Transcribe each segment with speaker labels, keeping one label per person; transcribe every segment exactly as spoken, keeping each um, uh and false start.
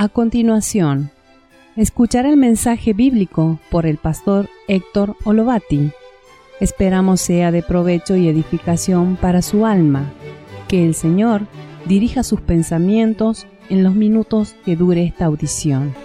Speaker 1: A continuación, escuchar el mensaje bíblico por el pastor Héctor Olovati. Esperamos sea de provecho y edificación para su alma. Que el Señor dirija sus pensamientos en los minutos que dure esta audición.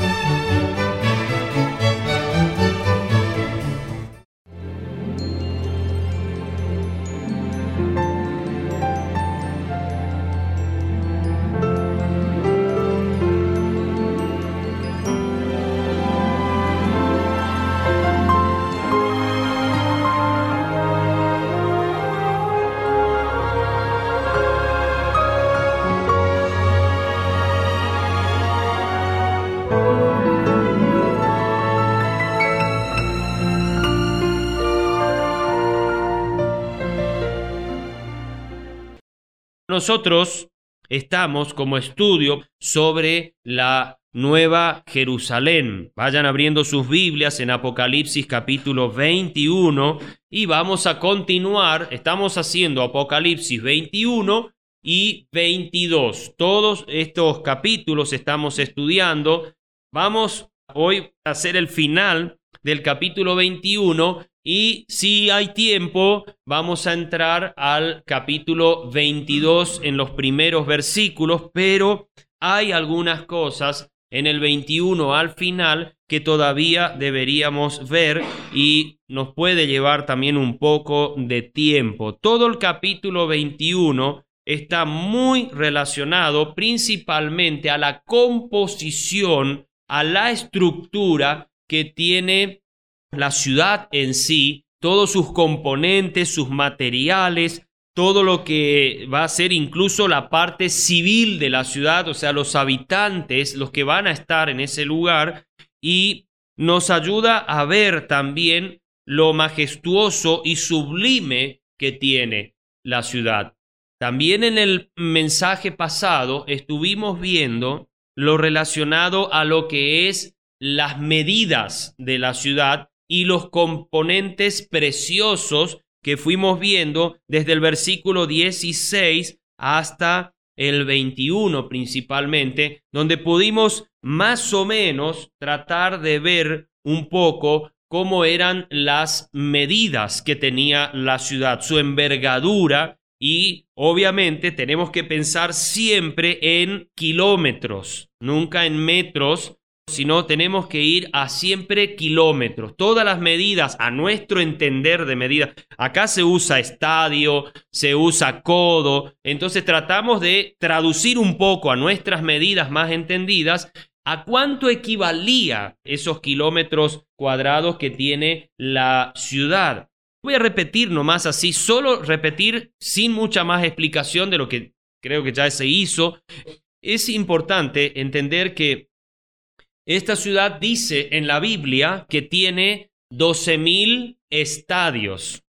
Speaker 2: Nosotros estamos como estudio sobre la Nueva Jerusalén. Vayan abriendo sus Biblias en Apocalipsis capítulo veintiuno y vamos a continuar. Estamos haciendo Apocalipsis veintiuno y veintidós. Todos estos capítulos estamos estudiando. Vamos hoy a hacer el final del capítulo veintiuno. Y si hay tiempo, vamos a entrar al capítulo veintidós en los primeros versículos, pero hay algunas cosas en el veintiuno al final que todavía deberíamos ver y nos puede llevar también un poco de tiempo. Todo el capítulo veintiuno está muy relacionado principalmente a la composición, a la estructura que tiene la ciudad en sí, todos sus componentes, sus materiales, todo lo que va a ser incluso la parte civil de la ciudad, o sea, los habitantes, los que van a estar en ese lugar, y nos ayuda a ver también lo majestuoso y sublime que tiene la ciudad. También en el mensaje pasado estuvimos viendo lo relacionado a lo que es las medidas de la ciudad y los componentes preciosos que fuimos viendo desde el versículo dieciséis hasta el veintiuno principalmente, donde pudimos más o menos tratar de ver un poco cómo eran las medidas que tenía la ciudad, su envergadura, y obviamente tenemos que pensar siempre en kilómetros, nunca en metros, sino tenemos que ir a siempre kilómetros. Todas las medidas, a nuestro entender de medidas, acá se usa estadio, se usa codo, entonces tratamos de traducir un poco a nuestras medidas más entendidas a cuánto equivalía esos kilómetros cuadrados que tiene la ciudad. Voy a repetir nomás así, solo repetir sin mucha más explicación de lo que creo que ya se hizo. Es importante entender que esta ciudad dice en la Biblia que tiene doce mil estadios,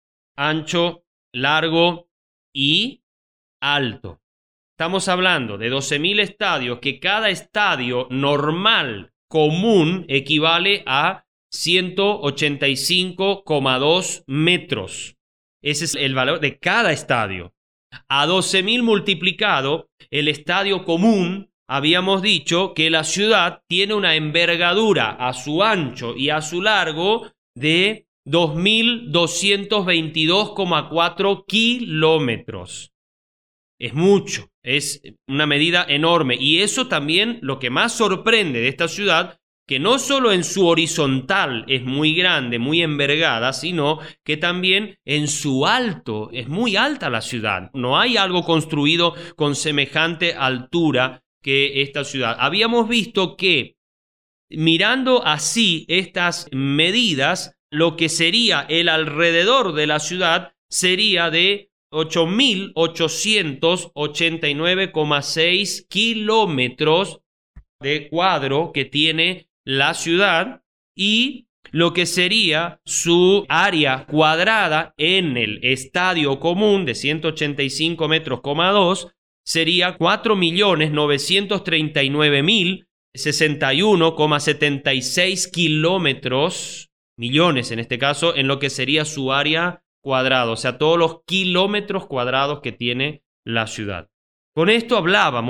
Speaker 2: ancho, largo y alto. Estamos hablando de doce mil estadios, que cada estadio normal, común, equivale a ciento ochenta y cinco coma dos metros. Ese es el valor de cada estadio. A doce mil multiplicado, el estadio común, habíamos dicho que la ciudad tiene una envergadura a su ancho y a su largo de dos mil doscientos veintidós coma cuatro kilómetros. Es mucho, es una medida enorme. Y eso también lo que más sorprende de esta ciudad, que no solo en su horizontal es muy grande, muy envergada, sino que también en su alto es muy alta la ciudad. No hay algo construido con semejante altura que esta ciudad. Habíamos visto que mirando así estas medidas, lo que sería el alrededor de la ciudad sería de ocho mil ochocientos ochenta y nueve coma seis kilómetros de cuadro que tiene la ciudad, y lo que sería su área cuadrada en el estadio común de ciento ochenta y cinco metros, dos, sería cuatro millones novecientos treinta y nueve mil sesenta y uno coma setenta y seis kilómetros, millones en este caso, en lo que sería su área cuadrada, o sea, todos los kilómetros cuadrados que tiene la ciudad. Con esto hablábamos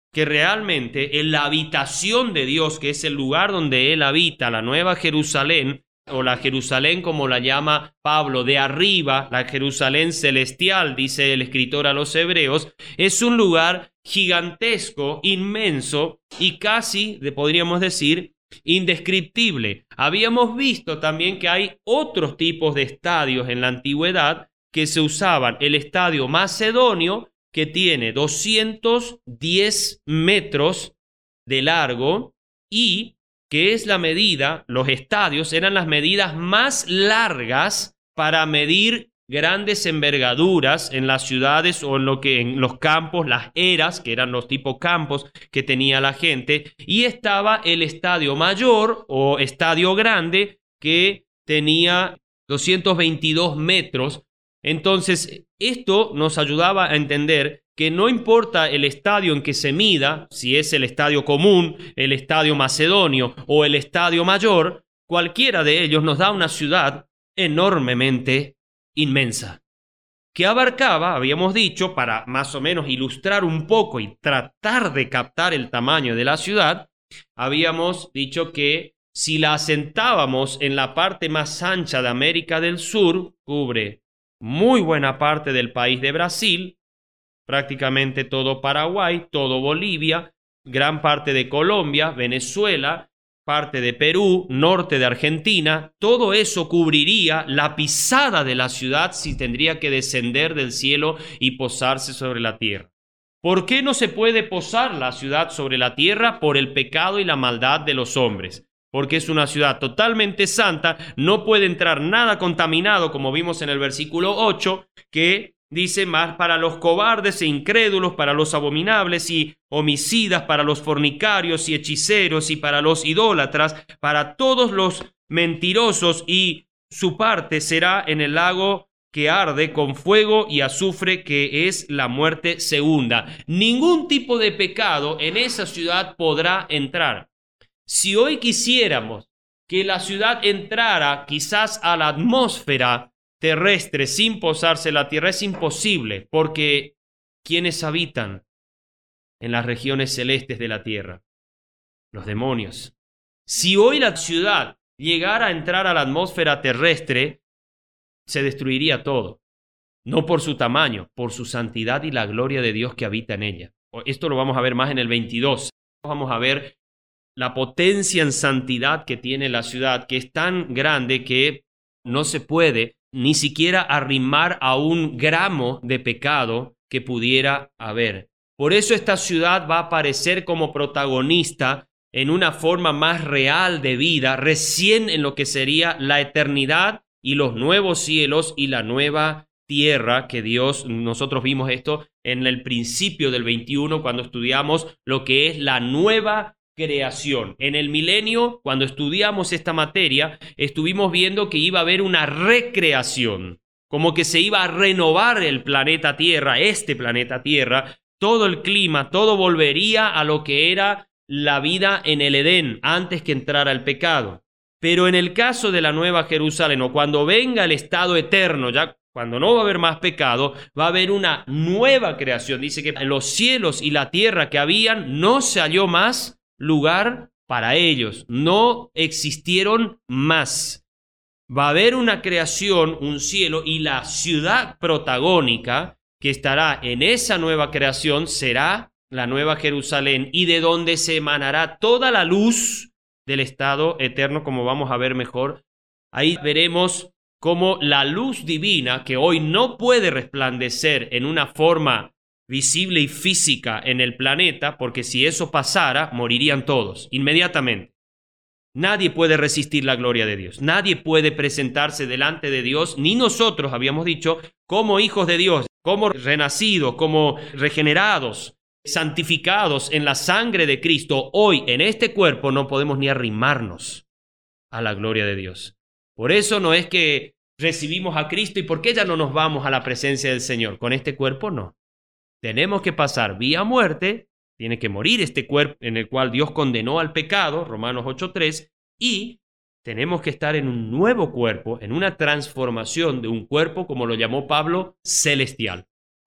Speaker 2: que realmente en la habitación de Dios, que es el lugar donde Él habita, la Nueva Jerusalén, o la Jerusalén como la llama Pablo, de arriba, la Jerusalén celestial, dice el escritor a los Hebreos, es un lugar gigantesco, inmenso y casi, podríamos decir, indescriptible. Habíamos visto también que hay otros tipos de estadios en la antigüedad que se usaban. El estadio macedonio, que tiene doscientos diez metros de largo y que es la medida, los estadios eran las medidas más largas para medir grandes envergaduras en las ciudades o en lo que en los campos, las eras, que eran los tipos campos que tenía la gente, y estaba el estadio mayor o estadio grande que tenía doscientos veintidós metros. Entonces, esto nos ayudaba a entender que no importa el estadio en que se mida, si es el estadio común, el estadio macedonio o el estadio mayor, cualquiera de ellos nos da una ciudad enormemente inmensa, que abarcaba, habíamos dicho, para más o menos ilustrar un poco y tratar de captar el tamaño de la ciudad, habíamos dicho que si la asentábamos en la parte más ancha de América del Sur, cubre muy buena parte del país de Brasil, prácticamente todo Paraguay, todo Bolivia, gran parte de Colombia, Venezuela, parte de Perú, norte de Argentina. Todo eso cubriría la pisada de la ciudad si tendría que descender del cielo y posarse sobre la tierra. ¿Por qué no se puede posar la ciudad sobre la tierra? Por el pecado y la maldad de los hombres. Porque es una ciudad totalmente santa, no puede entrar nada contaminado, como vimos en el versículo ocho, que dice más para los cobardes e incrédulos, para los abominables y homicidas, para los fornicarios y hechiceros y para los idólatras, para todos los mentirosos, y su parte será en el lago que arde con fuego y azufre, que es la muerte segunda. Ningún tipo de pecado en esa ciudad podrá entrar. Si hoy quisiéramos que la ciudad entrara quizás a la atmósfera terrestre sin posarse la tierra, es imposible, porque ¿quiénes habitan en las regiones celestes de la tierra? Los demonios. Si hoy la ciudad llegara a entrar a la atmósfera terrestre, se destruiría todo. No por su tamaño, por su santidad y la gloria de Dios que habita en ella. Esto lo vamos a ver más en el veintidós. Vamos a ver la potencia en santidad que tiene la ciudad, que es tan grande que no se puede ni siquiera arrimar a un gramo de pecado que pudiera haber. Por eso esta ciudad va a aparecer como protagonista en una forma más real de vida, recién en lo que sería la eternidad y los nuevos cielos y la nueva tierra que Dios, nosotros vimos esto en el principio del veintiuno cuando estudiamos lo que es la nueva creación. En el milenio, cuando estudiamos esta materia, estuvimos viendo que iba a haber una recreación, como que se iba a renovar el planeta Tierra, este planeta Tierra, todo el clima, todo volvería a lo que era la vida en el Edén antes que entrara el pecado. Pero en el caso de la Nueva Jerusalén, o cuando venga el estado eterno, ya cuando no va a haber más pecado, va a haber una nueva creación. Dice que en los cielos y la tierra que habían no se halló más lugar para ellos, no existieron más. Va a haber una creación, un cielo, y la ciudad protagónica que estará en esa nueva creación será la Nueva Jerusalén, y de donde se emanará toda la luz del estado eterno, como vamos a ver mejor. Ahí veremos cómo la luz divina, que hoy no puede resplandecer en una forma visible y física en el planeta, porque si eso pasara, morirían todos inmediatamente. Nadie puede resistir la gloria de Dios. Nadie puede presentarse delante de Dios, ni nosotros, habíamos dicho, como hijos de Dios, como renacidos, como regenerados, santificados en la sangre de Cristo. Hoy, en este cuerpo, no podemos ni arrimarnos a la gloria de Dios. Por eso no es que recibimos a Cristo y ¿por qué ya no nos vamos a la presencia del Señor? Con este cuerpo no. Tenemos que pasar vía muerte, tiene que morir este cuerpo en el cual Dios condenó al pecado, Romanos ocho tres, y tenemos que estar en un nuevo cuerpo, en una transformación de un cuerpo, como lo llamó Pablo, celestial.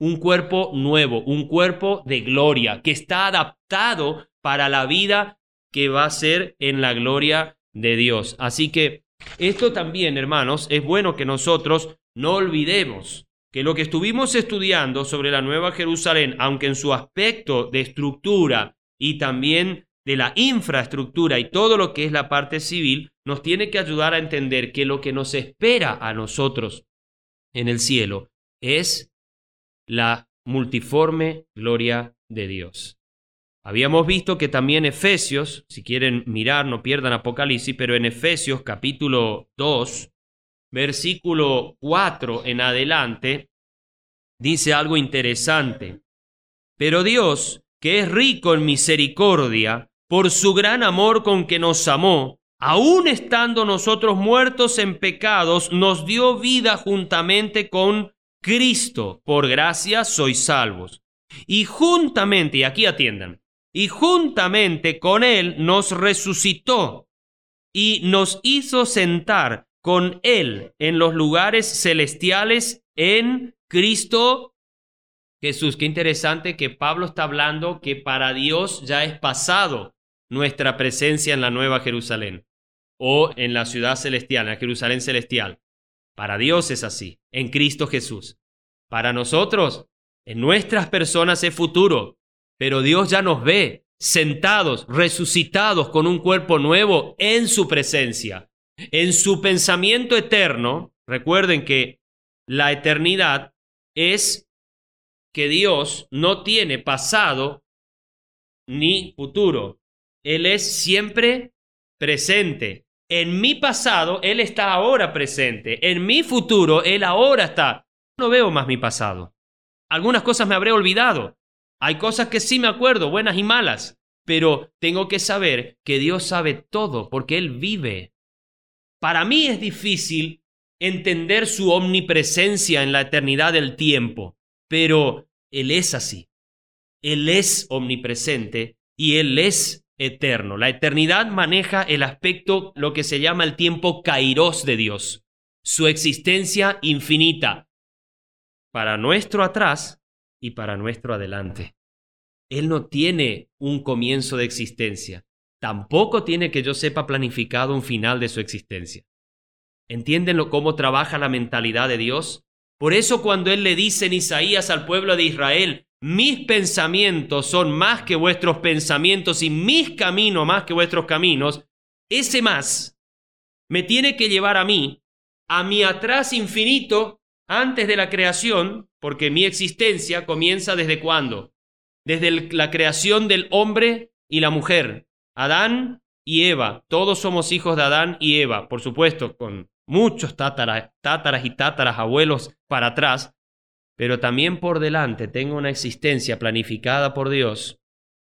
Speaker 2: un cuerpo nuevo, un cuerpo de gloria, que está adaptado para la vida que va a ser en la gloria de Dios. Así que esto también, hermanos, es bueno que nosotros no olvidemos que lo que estuvimos estudiando sobre la Nueva Jerusalén, aunque en su aspecto de estructura y también de la infraestructura y todo lo que es la parte civil, nos tiene que ayudar a entender que lo que nos espera a nosotros en el cielo es la multiforme gloria de Dios. Habíamos visto que también Efesios, si quieren mirar, no pierdan Apocalipsis, pero en Efesios capítulo dos, versículo cuatro en adelante, dice algo interesante. Pero Dios, que es rico en misericordia, por su gran amor con que nos amó, aun estando nosotros muertos en pecados, nos dio vida juntamente con Cristo. Por gracia sois salvos. Y juntamente, y aquí atiendan, y juntamente con Él nos resucitó y nos hizo sentar con Él en los lugares celestiales en Cristo Jesús. Qué interesante que Pablo está hablando que para Dios ya es pasado nuestra presencia en la Nueva Jerusalén o en la ciudad celestial, en la Jerusalén celestial. Para Dios es así, en Cristo Jesús. Para nosotros, en nuestras personas es futuro, pero Dios ya nos ve sentados, resucitados con un cuerpo nuevo en su presencia. En su pensamiento eterno, recuerden que la eternidad es que Dios no tiene pasado ni futuro. Él es siempre presente. En mi pasado, Él está ahora presente. En mi futuro, Él ahora está. No veo más mi pasado. Algunas cosas me habré olvidado. Hay cosas que sí me acuerdo, buenas y malas. Pero tengo que saber que Dios sabe todo porque Él vive. Para mí es difícil entender su omnipresencia en la eternidad del tiempo. Pero Él es así. Él es omnipresente y Él es eterno. La eternidad maneja el aspecto, lo que se llama el tiempo kairos de Dios. Su existencia infinita. Para nuestro atrás y para nuestro adelante. Él no tiene un comienzo de existencia. Tampoco tiene que yo sepa planificado un final de su existencia. ¿Entienden cómo trabaja la mentalidad de Dios? Por eso cuando Él le dice en Isaías al pueblo de Israel, mis pensamientos son más que vuestros pensamientos y mis caminos más que vuestros caminos, ese más me tiene que llevar a mí, a mi atrás infinito antes de la creación, porque mi existencia comienza desde ¿cuándo? Desde el, la creación del hombre y la mujer, Adán y Eva. Todos somos hijos de Adán y Eva, por supuesto, con muchos tátaras, tátaras y tátaras abuelos para atrás, pero también por delante tengo una existencia planificada por Dios,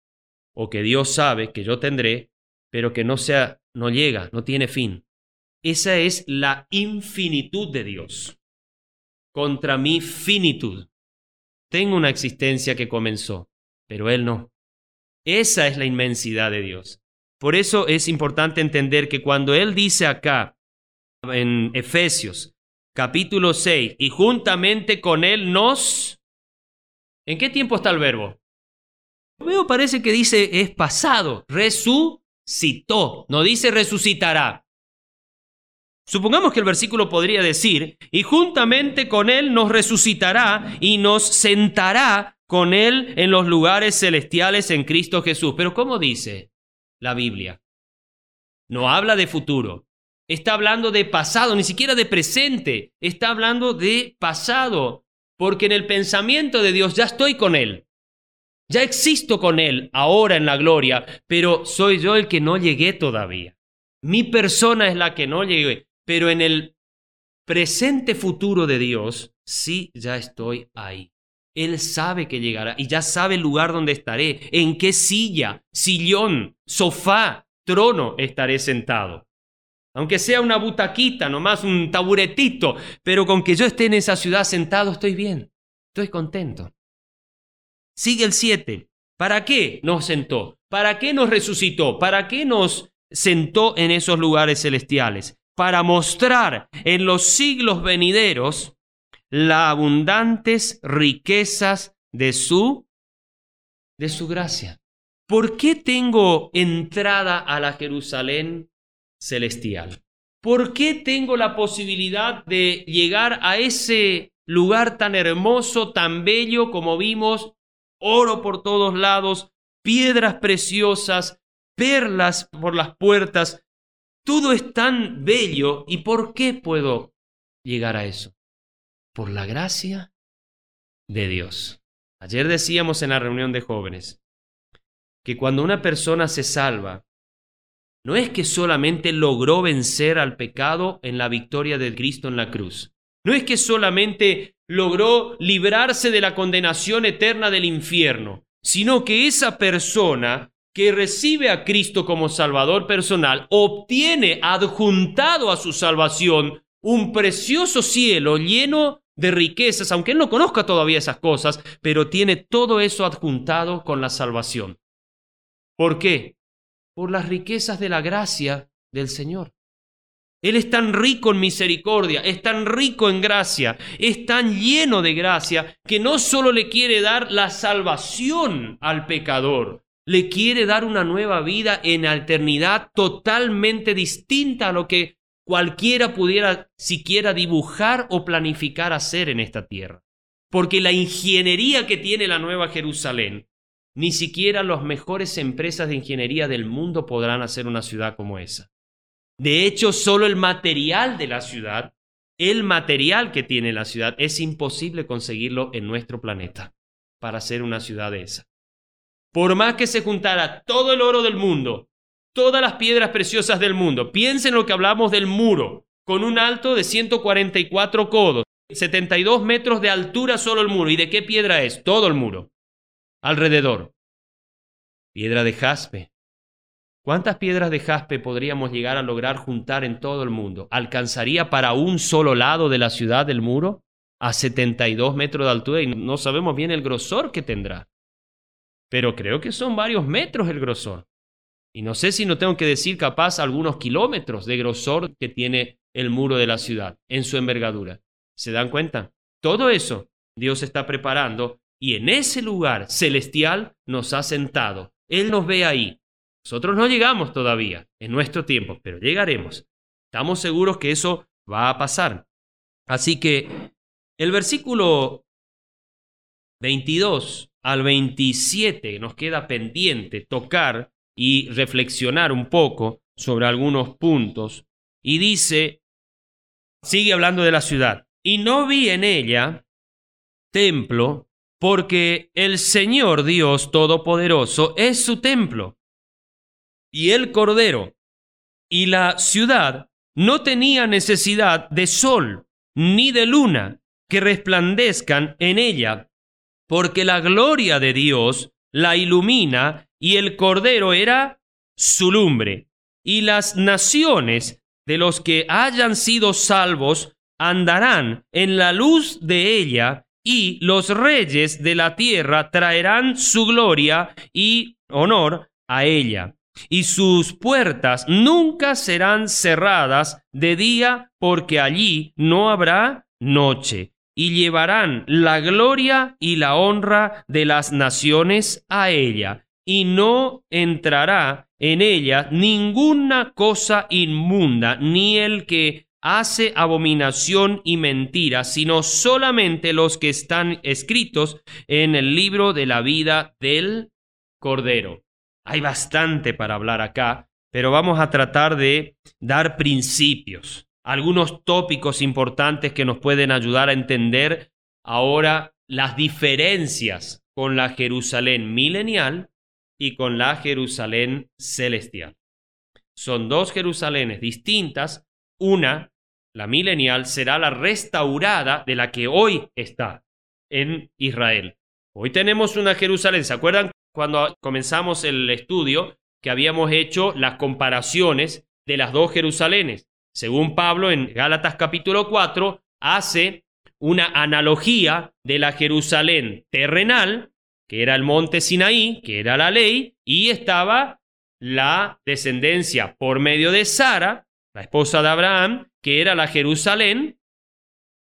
Speaker 2: o que Dios sabe que yo tendré, pero que no sea, no llega, no tiene fin. Esa es la infinitud de Dios contra mi finitud. Tengo una existencia que comenzó, pero Él no. Esa es la inmensidad de Dios. Por eso es importante entender que cuando Él dice acá, en Efesios, capítulo seis, y juntamente con Él nos... ¿En qué tiempo está el verbo? Veo, parece que dice es pasado, resucitó, no dice resucitará. Supongamos que el versículo podría decir, y juntamente con Él nos resucitará y nos sentará con Él en los lugares celestiales en Cristo Jesús. Pero ¿cómo dice la Biblia? No habla de futuro. Está hablando de pasado, ni siquiera de presente. Está hablando de pasado, porque en el pensamiento de Dios ya estoy con Él. Ya existo con Él ahora en la gloria, pero soy yo el que no llegué todavía. Mi persona es la que no llegué, pero en el presente futuro de Dios, sí, ya estoy ahí. Él sabe que llegará y ya sabe el lugar donde estaré, en qué silla, sillón, sofá, trono estaré sentado. Aunque sea una butaquita, nomás un taburetito, pero con que yo esté en esa ciudad sentado estoy bien, estoy contento. Sigue el siete. ¿Para qué nos sentó? ¿Para qué nos resucitó? ¿Para qué nos sentó en esos lugares celestiales? Para mostrar en los siglos venideros las abundantes riquezas de su, de su gracia. ¿Por qué tengo entrada a la Jerusalén celestial? ¿Por qué tengo la posibilidad de llegar a ese lugar tan hermoso, tan bello, como vimos, oro por todos lados, piedras preciosas, perlas por las puertas? Todo es tan bello. ¿Y por qué puedo llegar a eso? Por la gracia de Dios. Ayer decíamos en la reunión de jóvenes que cuando una persona se salva, no es que solamente logró vencer al pecado en la victoria de Cristo en la cruz. No es que solamente logró librarse de la condenación eterna del infierno, sino que esa persona que recibe a Cristo como Salvador personal obtiene adjuntado a su salvación un precioso cielo lleno de riquezas, aunque él no conozca todavía esas cosas, pero tiene todo eso adjuntado con la salvación. ¿Por qué? Por las riquezas de la gracia del Señor. Él es tan rico en misericordia, es tan rico en gracia, es tan lleno de gracia que no solo le quiere dar la salvación al pecador, le quiere dar una nueva vida en la eternidad totalmente distinta a lo que cualquiera pudiera siquiera dibujar o planificar hacer en esta tierra. Porque la ingeniería que tiene la Nueva Jerusalén, ni siquiera las mejores empresas de ingeniería del mundo podrán hacer una ciudad como esa. De hecho, solo el material de la ciudad, el material que tiene la ciudad, es imposible conseguirlo en nuestro planeta para hacer una ciudad de esa. Por más que se juntara todo el oro del mundo, todas las piedras preciosas del mundo, piensen lo que hablamos del muro, con un alto de ciento cuarenta y cuatro codos, setenta y dos metros de altura solo el muro. ¿Y de qué piedra es? Todo el muro. Alrededor. Piedra de jaspe. ¿Cuántas piedras de jaspe podríamos llegar a lograr juntar en todo el mundo? ¿Alcanzaría para un solo lado de la ciudad del muro? A setenta y dos metros de altura, y no sabemos bien el grosor que tendrá. Pero creo que son varios metros el grosor. Y no sé si no tengo que decir capaz algunos kilómetros de grosor que tiene el muro de la ciudad en su envergadura. ¿Se dan cuenta? Todo eso Dios está preparando y en ese lugar celestial nos ha sentado. Él nos ve ahí. Nosotros no llegamos todavía en nuestro tiempo, pero llegaremos. Estamos seguros que eso va a pasar. Así que el versículo veintidós al veintisiete nos queda pendiente tocar y reflexionar un poco sobre algunos puntos. Y dice, sigue hablando de la ciudad, y no vi en ella templo, porque el Señor Dios Todopoderoso es su templo. Y el Cordero y la ciudad no tenía necesidad de sol ni de luna que resplandezcan en ella, porque la gloria de Dios la ilumina y el Cordero era su lumbre. Y las naciones de los que hayan sido salvos andarán en la luz de ella, y los reyes de la tierra traerán su gloria y honor a ella. Y sus puertas nunca serán cerradas de día, porque allí no habrá noche. Y llevarán la gloria y la honra de las naciones a ella. Y no entrará en ella ninguna cosa inmunda, ni el que hace abominación y mentira, sino solamente los que están escritos en el libro de la vida del Cordero. Hay bastante para hablar acá, pero vamos a tratar de dar principios, algunos tópicos importantes que nos pueden ayudar a entender ahora las diferencias con la Jerusalén milenial y con la Jerusalén celestial. Son dos Jerusalenes distintas. Una, la milenial, será la restaurada de la que hoy está en Israel. Hoy tenemos una Jerusalén. ¿Se acuerdan cuando comenzamos el estudio que habíamos hecho las comparaciones de las dos Jerusalenes? Según Pablo, en Gálatas capítulo cuatro, hace una analogía de la Jerusalén terrenal, que era el monte Sinaí, que era la ley, y estaba la descendencia por medio de Sara, la esposa de Abraham, que era la Jerusalén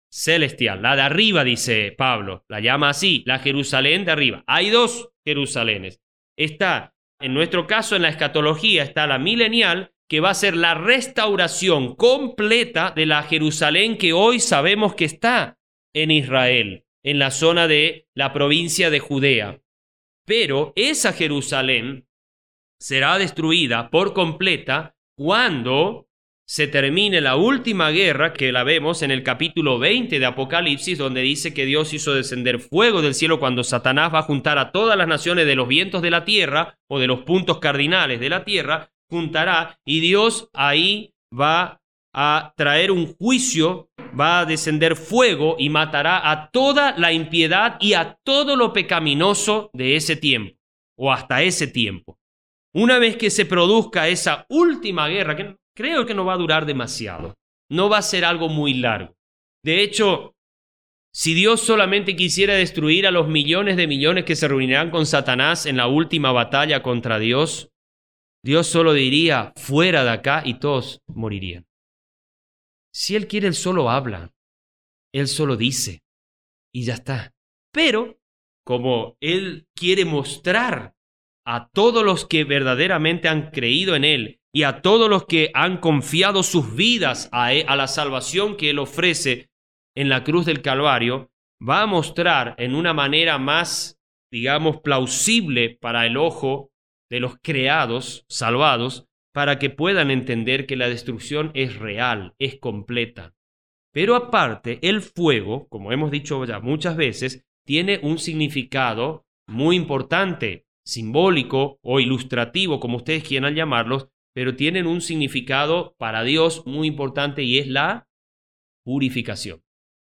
Speaker 2: celestial, la de arriba, dice Pablo, la llama así, la Jerusalén de arriba. Hay dos Jerusalenes. Está, en nuestro caso, en la escatología, está la milenial, que va a ser la restauración completa de la Jerusalén que hoy sabemos que está en Israel, en la zona de la provincia de Judea. Pero esa Jerusalén será destruida por completa cuando se termine la última guerra, que la vemos en el capítulo veinte de Apocalipsis, donde dice que Dios hizo descender fuego del cielo cuando Satanás va a juntar a todas las naciones de los vientos de la tierra o de los puntos cardinales de la tierra, juntará, y Dios ahí va a traer un juicio, va a descender fuego y matará a toda la impiedad y a todo lo pecaminoso de ese tiempo, o hasta ese tiempo. Una vez que se produzca esa última guerra, que creo que no va a durar demasiado, no va a ser algo muy largo. De hecho, si Dios solamente quisiera destruir a los millones de millones que se reunirán con Satanás en la última batalla contra Dios, Dios solo diría, fuera de acá, y todos morirían. Si Él quiere, Él solo habla, Él solo dice, y ya está. Pero, como Él quiere mostrar a todos los que verdaderamente han creído en Él y a todos los que han confiado sus vidas a, él, a la salvación que Él ofrece en la cruz del Calvario, va a mostrar en una manera más, digamos, plausible para el ojo de los creados, salvados, para que puedan entender que la destrucción es real, es completa. Pero aparte, el fuego, como hemos dicho ya muchas veces, tiene un significado muy importante, simbólico o ilustrativo, como ustedes quieran llamarlos, pero tienen un significado para Dios muy importante, y es la purificación.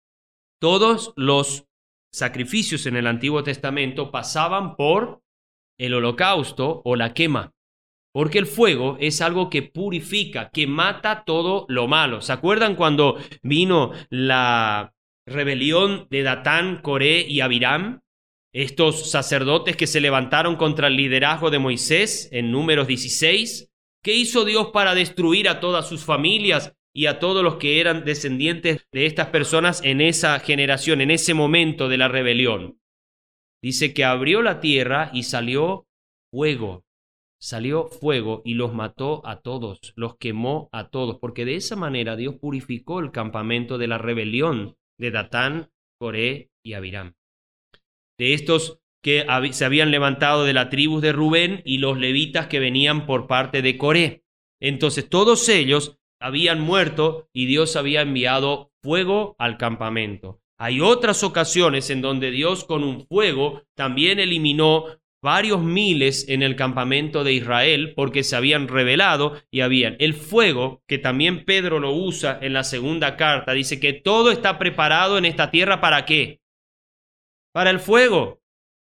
Speaker 2: Todos los sacrificios en el Antiguo Testamento pasaban por el holocausto o la quema, porque el fuego es algo que purifica, que mata todo lo malo. ¿Se acuerdan cuando vino la rebelión de Datán, Coré y Abiram? Estos sacerdotes que se levantaron contra el liderazgo de Moisés en Números dieciséis. ¿Qué hizo Dios para destruir a todas sus familias y a todos los que eran descendientes de estas personas en esa generación, en ese momento de la rebelión? Dice que abrió la tierra y salió fuego. Salió fuego y los mató a todos, los quemó a todos, porque de esa manera Dios purificó el campamento de la rebelión de Datán, Coré y Abiram. De estos que se habían levantado de la tribu de Rubén y los levitas que venían por parte de Coré. Entonces todos ellos habían muerto y Dios había enviado fuego al campamento. Hay otras ocasiones en donde Dios con un fuego también eliminó varios miles en el campamento de Israel porque se habían rebelado y habían el fuego, que también Pedro lo usa en la segunda carta. Dice que todo está preparado en esta tierra, ¿para qué? Para el fuego.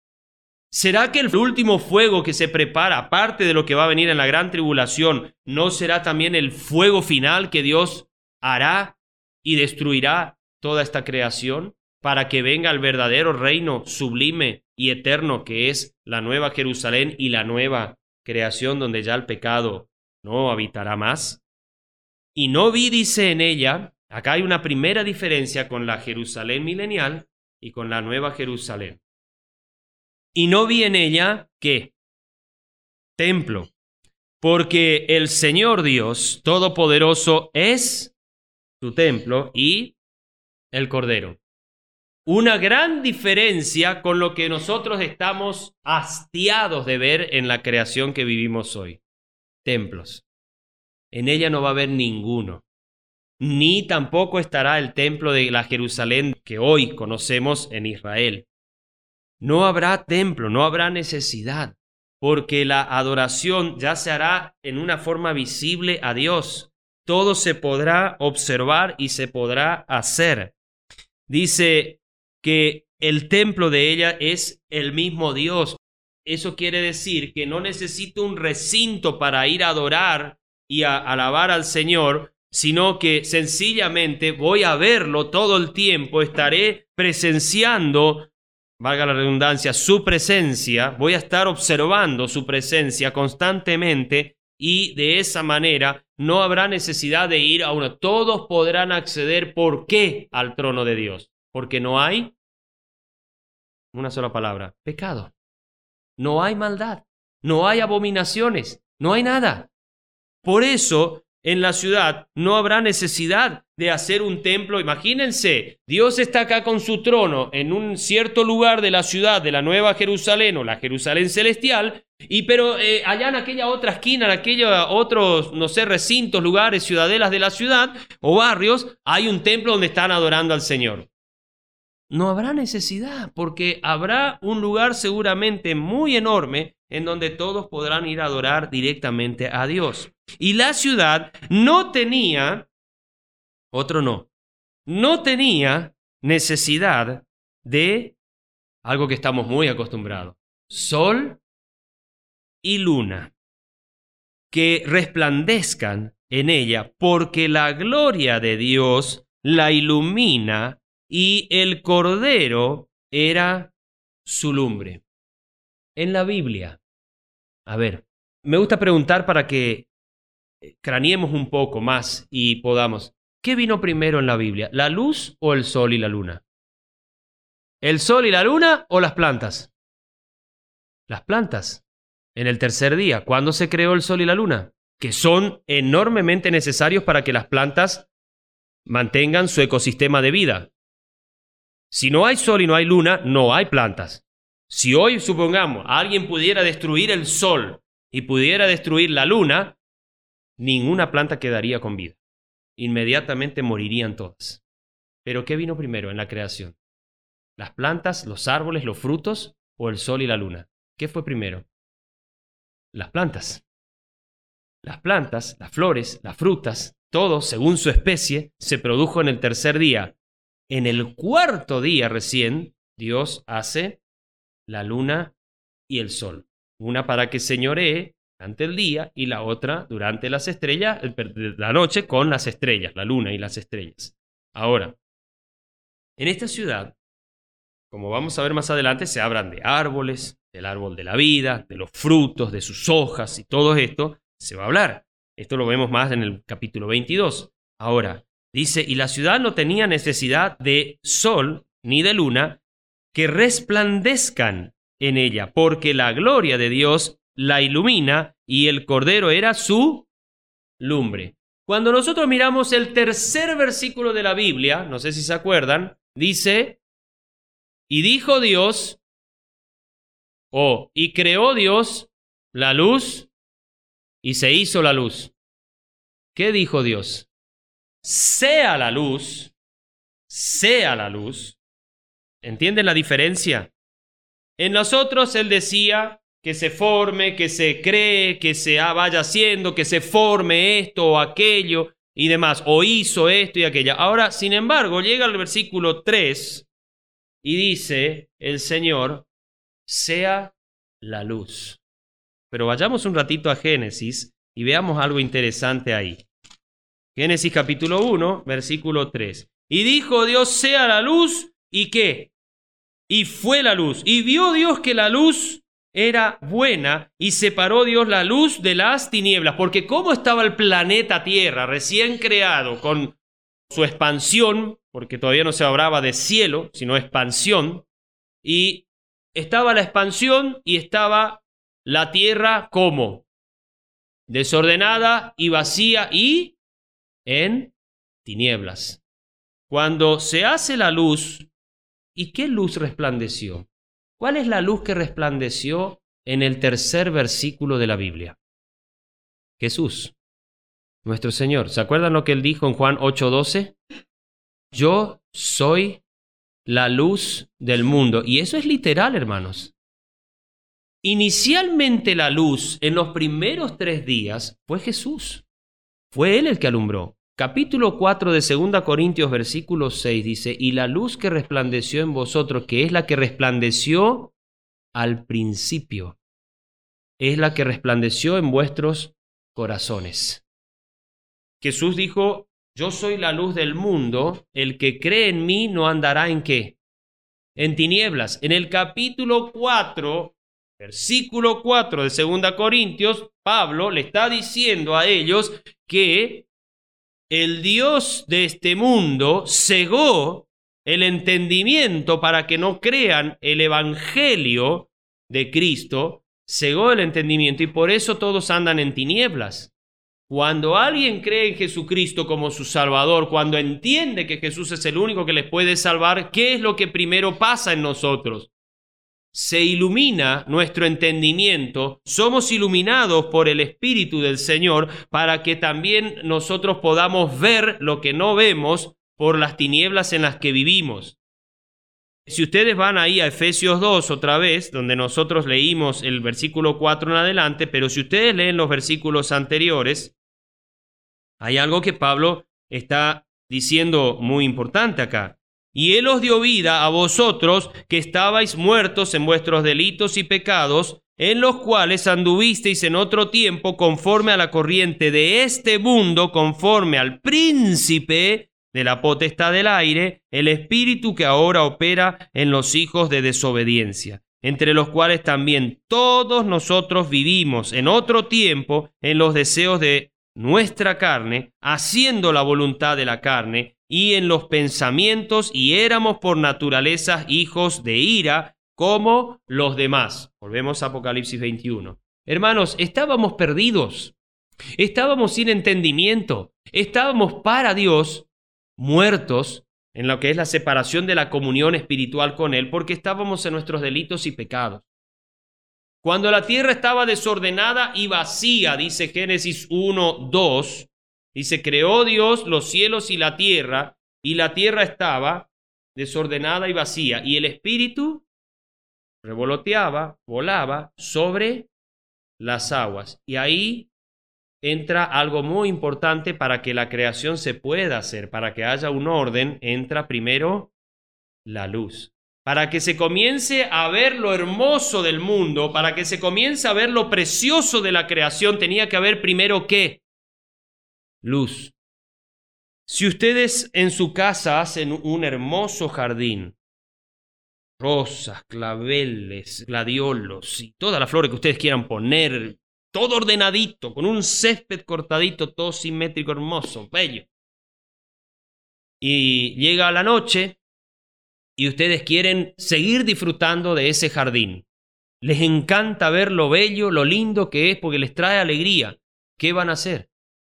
Speaker 2: ¿Será que el último fuego que se prepara, aparte de lo que va a venir en la gran tribulación, no será también el fuego final que Dios hará y destruirá toda esta creación para que venga el verdadero reino sublime y eterno que es la nueva Jerusalén y la nueva creación donde ya el pecado no habitará más? Y no vi, dice en ella, acá hay una primera diferencia con la Jerusalén milenial y con la nueva Jerusalén. Y no vi en ella, ¿qué? Templo, porque el Señor Dios Todopoderoso es su templo y el Cordero. Una gran diferencia con lo que nosotros estamos hastiados de ver en la creación que vivimos hoy. Templos. En ella no va a haber ninguno. Ni tampoco estará el templo de la Jerusalén que hoy conocemos en Israel. No habrá templo, no habrá necesidad, porque la adoración ya se hará en una forma visible a Dios. Todo se podrá observar y se podrá hacer. Dice que el templo de ella es el mismo Dios. Eso quiere decir que no necesito un recinto para ir a adorar y a alabar al Señor, sino que sencillamente voy a verlo todo el tiempo, estaré presenciando, valga la redundancia, su presencia, voy a estar observando su presencia constantemente y de esa manera no habrá necesidad de ir a uno. Todos podrán acceder, ¿por qué? Al trono de Dios. Porque no hay, una sola palabra, pecado. No hay maldad, no hay abominaciones, no hay nada. Por eso, en la ciudad no habrá necesidad de hacer un templo. Imagínense, Dios está acá con su trono en un cierto lugar de la ciudad de la Nueva Jerusalén o la Jerusalén celestial, y pero eh, allá en aquella otra esquina, en aquellos otros, no sé, recintos, lugares, ciudadelas de la ciudad o barrios, hay un templo donde están adorando al Señor. No habrá necesidad, porque habrá un lugar seguramente muy enorme en donde todos podrán ir a adorar directamente a Dios. Y la ciudad no tenía, otro no, no tenía necesidad de algo que estamos muy acostumbrados: sol y luna, que resplandezcan en ella, porque la gloria de Dios la ilumina y el Cordero era su lumbre. En la Biblia, a ver, me gusta preguntar para que craneemos un poco más y podamos. ¿Qué vino primero en la Biblia? ¿La luz o el sol y la luna? ¿El sol y la luna o las plantas? Las plantas. En el tercer día, ¿cuándo se creó el sol y la luna? Que son enormemente necesarios para que las plantas mantengan su ecosistema de vida. Si no hay sol y no hay luna, no hay plantas. Si hoy, supongamos, alguien pudiera destruir el sol y pudiera destruir la luna, ninguna planta quedaría con vida. Inmediatamente morirían todas. ¿Pero qué vino primero en la creación? ¿Las plantas, los árboles, los frutos o el sol y la luna? ¿Qué fue primero? Las plantas. Las plantas, las flores, las frutas, todo, según su especie, se produjo en el tercer día. En el cuarto día recién, Dios hace la luna y el sol. Una para que señoree durante el día y la otra durante las estrellas, la noche con las estrellas, la luna y las estrellas. Ahora, en esta ciudad, como vamos a ver más adelante, se hablan de árboles, del árbol de la vida, de los frutos, de sus hojas y todo esto se va a hablar. Esto lo vemos más en el capítulo veintidós. Ahora, dice, y la ciudad no tenía necesidad de sol ni de luna que resplandezcan en ella, porque la gloria de Dios la ilumina y el Cordero era su lumbre. Cuando nosotros miramos el tercer versículo de la Biblia, no sé si se acuerdan, dice, y dijo Dios, o oh, y creó Dios la luz y se hizo la luz. ¿Qué dijo Dios? Sea la luz, sea la luz. ¿Entienden la diferencia? En nosotros Él decía que se forme, que se cree, que se vaya haciendo, que se forme esto o aquello y demás, o hizo esto y aquello. Ahora, sin embargo, llega el versículo tres y dice el Señor, sea la luz. Pero vayamos un ratito a Génesis y veamos algo interesante ahí. Génesis capítulo uno, versículo tres. Y dijo Dios, sea la luz, ¿y qué? Y fue la luz. Y vio Dios que la luz era buena y separó Dios la luz de las tinieblas. Porque ¿cómo estaba el planeta Tierra recién creado con su expansión? Porque todavía no se hablaba de cielo, sino expansión. Y estaba la expansión y estaba la tierra como desordenada y vacía y en tinieblas. Cuando se hace la luz, ¿y qué luz resplandeció? ¿Cuál es la luz que resplandeció en el tercer versículo de la Biblia? Jesús, nuestro Señor. ¿Se acuerdan lo que Él dijo en Juan ocho doce? Yo soy la luz del mundo. Y eso es literal, hermanos. Inicialmente la luz en los primeros tres días fue Jesús. Fue Él el que alumbró. Capítulo cuatro de segunda Corintios, versículo seis dice, y la luz que resplandeció en vosotros, que es la que resplandeció al principio, es la que resplandeció en vuestros corazones. Jesús dijo, yo soy la luz del mundo, el que cree en mí no andará en ¿qué? En tinieblas. En el capítulo cuatro Versículo cuatro de segunda Corintios, Pablo le está diciendo a ellos que el Dios de este mundo cegó el entendimiento para que no crean el evangelio de Cristo, cegó el entendimiento y por eso todos andan en tinieblas. Cuando alguien cree en Jesucristo como su Salvador, cuando entiende que Jesús es el único que les puede salvar, ¿qué es lo que primero pasa en nosotros? Se ilumina nuestro entendimiento, somos iluminados por el Espíritu del Señor para que también nosotros podamos ver lo que no vemos por las tinieblas en las que vivimos. Si ustedes van ahí a Efesios dos otra vez, donde nosotros leímos el versículo cuatro en adelante, pero si ustedes leen los versículos anteriores, hay algo que Pablo está diciendo muy importante acá. Y Él os dio vida a vosotros que estabais muertos en vuestros delitos y pecados, en los cuales anduvisteis en otro tiempo conforme a la corriente de este mundo, conforme al príncipe de la potestad del aire, el espíritu que ahora opera en los hijos de desobediencia, entre los cuales también todos nosotros vivimos en otro tiempo en los deseos de nuestra carne, haciendo la voluntad de la carne y en los pensamientos, y éramos por naturaleza hijos de ira como los demás. Volvemos a Apocalipsis veintiuno. Hermanos, estábamos perdidos, estábamos sin entendimiento, estábamos para Dios muertos en lo que es la separación de la comunión espiritual con Él, porque estábamos en nuestros delitos y pecados. Cuando la tierra estaba desordenada y vacía, dice Génesis uno, dos, dice, creó Dios los cielos y la tierra, y la tierra estaba desordenada y vacía, y el Espíritu revoloteaba, volaba sobre las aguas. Y ahí entra algo muy importante para que la creación se pueda hacer, para que haya un orden, entra primero la luz. Para que se comience a ver lo hermoso del mundo, para que se comience a ver lo precioso de la creación, tenía que haber primero ¿qué? Luz. Si ustedes en su casa hacen un hermoso jardín, rosas, claveles, gladiolos y todas las flores que ustedes quieran poner, todo ordenadito, con un césped cortadito, todo simétrico, hermoso, bello. Y llega la noche y ustedes quieren seguir disfrutando de ese jardín. Les encanta ver lo bello, lo lindo que es, porque les trae alegría. ¿Qué van a hacer?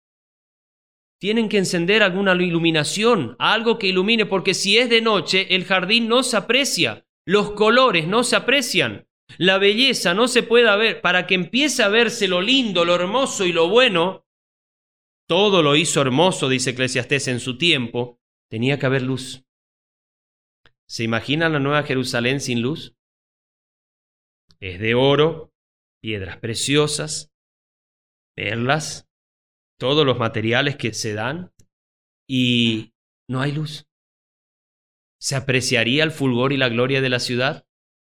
Speaker 2: Tienen que encender alguna iluminación, algo que ilumine, porque si es de noche, el jardín no se aprecia, los colores no se aprecian, la belleza no se puede ver. Para que empiece a verse lo lindo, lo hermoso y lo bueno, todo lo hizo hermoso, dice Eclesiastés en su tiempo, tenía que haber luz. ¿Se imaginan la Nueva Jerusalén sin luz? Es de oro, piedras preciosas, perlas, todos los materiales que se dan, y no hay luz. ¿Se apreciaría el fulgor y la gloria de la ciudad?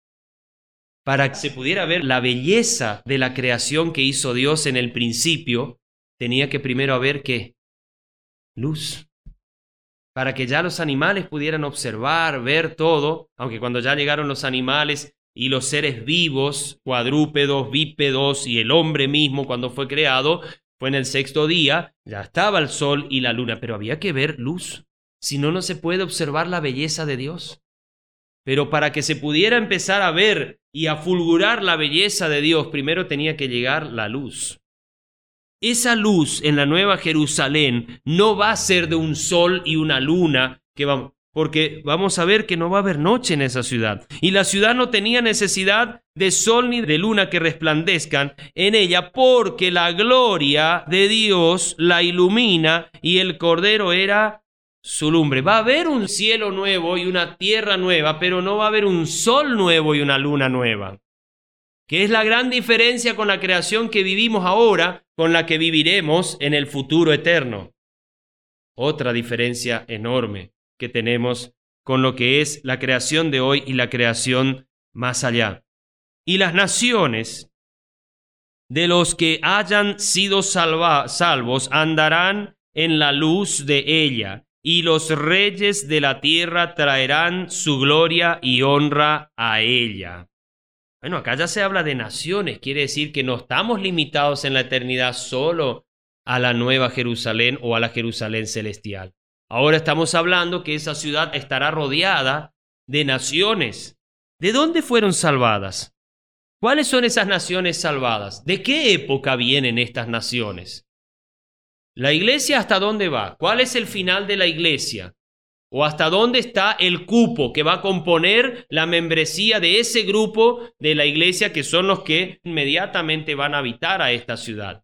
Speaker 2: Para que se pudiera ver la belleza de la creación que hizo Dios en el principio, tenía que primero haber ¿qué? Luz. Para que ya los animales pudieran observar, ver todo, aunque cuando ya llegaron los animales y los seres vivos, cuadrúpedos, bípedos y el hombre mismo cuando fue creado, fue en el sexto día, ya estaba el sol y la luna, pero había que ver luz, si no, no se puede observar la belleza de Dios. Pero para que se pudiera empezar a ver y a fulgurar la belleza de Dios, primero tenía que llegar la luz. Esa luz en la Nueva Jerusalén no va a ser de un sol y una luna, que vamos, porque vamos a ver que no va a haber noche en esa ciudad. Y la ciudad no tenía necesidad de sol ni de luna que resplandezcan en ella, porque la gloria de Dios la ilumina y el Cordero era su lumbre. Va a haber un cielo nuevo y una tierra nueva, pero no va a haber un sol nuevo y una luna nueva. Que es la gran diferencia con la creación que vivimos ahora, con la que viviremos en el futuro eterno. Otra diferencia enorme que tenemos con lo que es la creación de hoy y la creación más allá. Y las naciones de los que hayan sido salva, salvos andarán en la luz de ella, y los reyes de la tierra traerán su gloria y honra a ella. Bueno, acá ya se habla de naciones, quiere decir que no estamos limitados en la eternidad solo a la Nueva Jerusalén o a la Jerusalén celestial. Ahora estamos hablando que esa ciudad estará rodeada de naciones. ¿De dónde fueron salvadas? ¿Cuáles son esas naciones salvadas? ¿De qué época vienen estas naciones? ¿La iglesia hasta dónde va? ¿Cuál es el final de la iglesia? ¿O hasta dónde está el cupo que va a componer la membresía de ese grupo de la iglesia que son los que inmediatamente van a habitar a esta ciudad?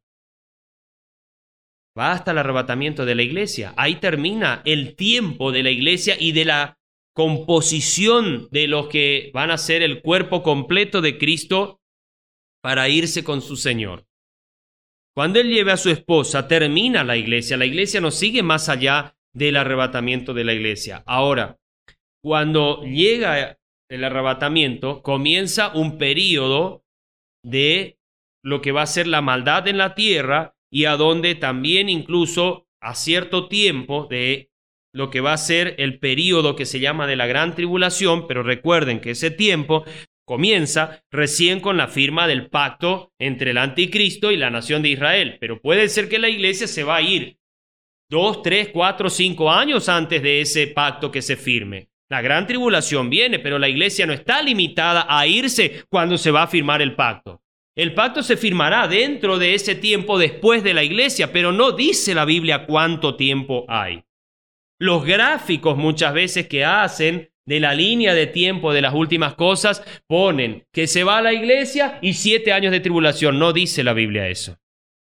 Speaker 2: Va hasta el arrebatamiento de la iglesia. Ahí termina el tiempo de la iglesia y de la composición de los que van a ser el cuerpo completo de Cristo para irse con su Señor. Cuando Él lleve a su esposa, termina la iglesia. La iglesia no sigue más allá del arrebatamiento de la iglesia. Ahora, cuando llega el arrebatamiento, comienza un período de lo que va a ser la maldad en la tierra y a donde también incluso a cierto tiempo de lo que va a ser el período que se llama de la gran tribulación, pero recuerden que ese tiempo comienza recién con la firma del pacto entre el anticristo y la nación de Israel, pero puede ser que la iglesia se va a ir dos, tres, cuatro, cinco años antes de ese pacto que se firme. La gran tribulación viene, pero la iglesia no está limitada a irse cuando se va a firmar el pacto. El pacto se firmará dentro de ese tiempo después de la iglesia, pero no dice la Biblia cuánto tiempo hay. Los gráficos muchas veces que hacen de la línea de tiempo de las últimas cosas ponen que se va a la iglesia y siete años de tribulación. No dice la Biblia eso.